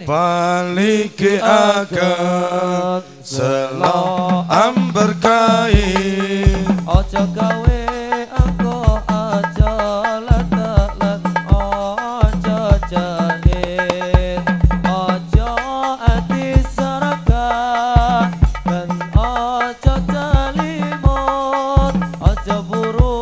Paliki akan selam berkain Ojo gawe anggo aja letek ojo jalin Ojo ati seraka dan ojo jalimut Ojo buru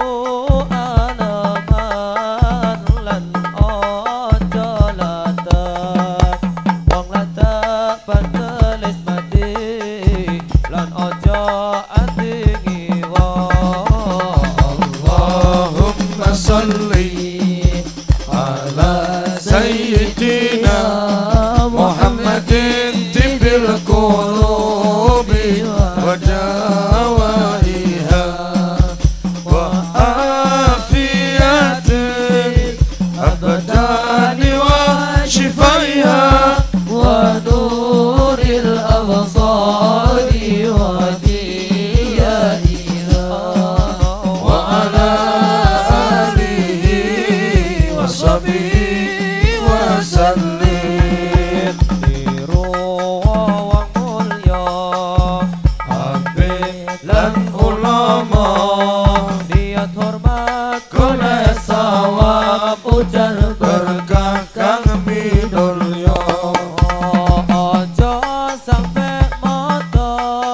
aneman lan ojo letek Wong letek pantelis mati lan ojo ati ngiwa Allahumma salli ala sayyidina Muhammadin tibil qulubi wa dawaiha wa afiyatin abdani wa shifaiha wa nuril absari wa diyaiha wa ala alihi wa sahbihi wa sallim Niru wong mulya habib lan ulama niat hormat kone sawab ujar berkah kang minulya Ojo sampe moto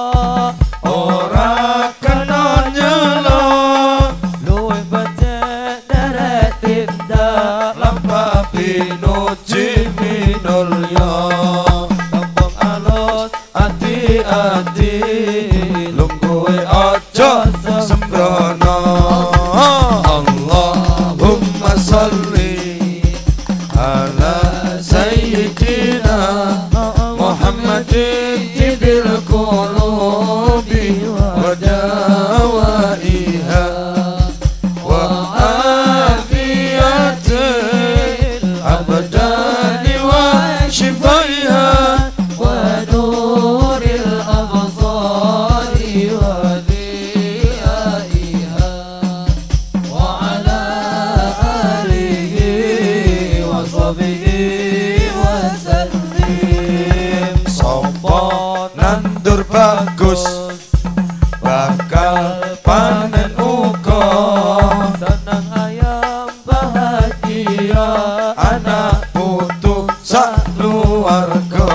ora kena nyela luwih becik deret tindak lampah pinuji minulya kampung alus hati-hati lungguhe aja sembrono Allahumma salli ala sayyidina Muhammadin tibil qulubi wa dawaiha wa afiyatil abdani wa shifaiha wa nuril absari wa diyaiha wa ala alihi wa sahbihi wa sallim Sopo nandur bagus bakal panen uga senang ayam bahagia anak putu sak keluarga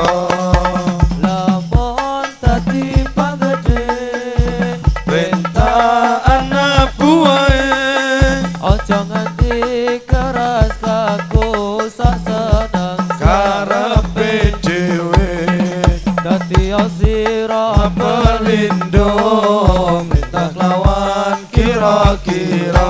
lamun tadi pagede perintah anak buahe ojo nganti keras laku sak seneng karepe dhewe dadi sira pelindung minta lawan kira-kira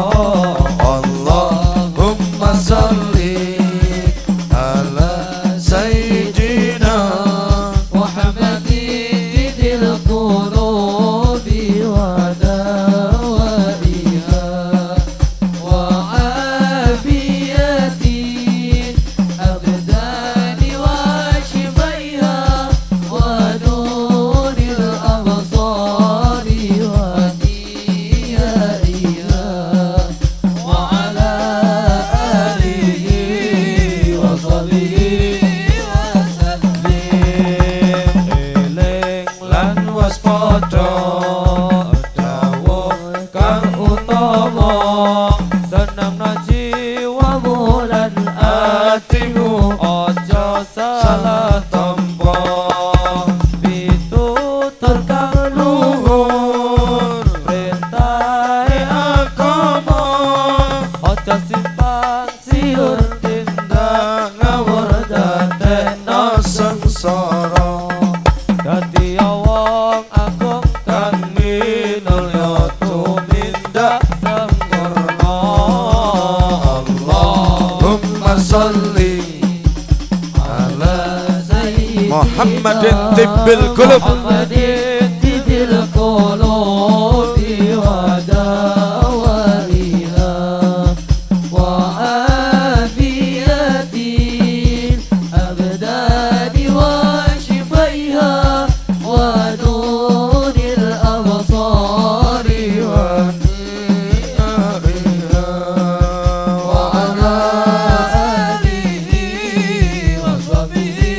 Allahumma salli ala sayyidina Muhammadin dil qulubi wa dawaiha wa afiyatin abdani wa shifaiha wa nuril absari wa diyaiha wa ala alihi wa sahbihi wa sallim eling lan waspada dawuh kang utama senang jiwa bulan atimu ojo salah tompo pitutur kang luhur perintah agama ojo simpang siur tindak ngawur dadekno sengsara dadi wong agung kang minulya tumindak sempurna Allahumma salli ala Muhammadin tibbil qulub Muhammadin tidil qulubi wa dawaiha wa afiyatin abdani wa shifaiha wa nuril absari wa diyaiha wa ala alihi wa sahbihi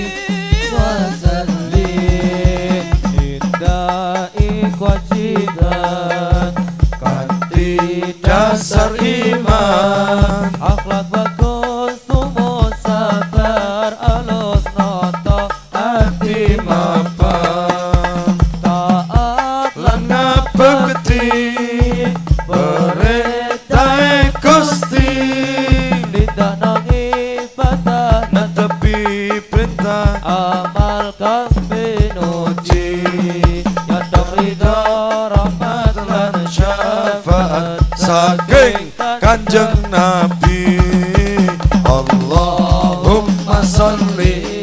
ora amal kang pinuji nyandang ridha rahmat lan syafaat syafaat saking Kanjeng Nabi. Allahumma sholli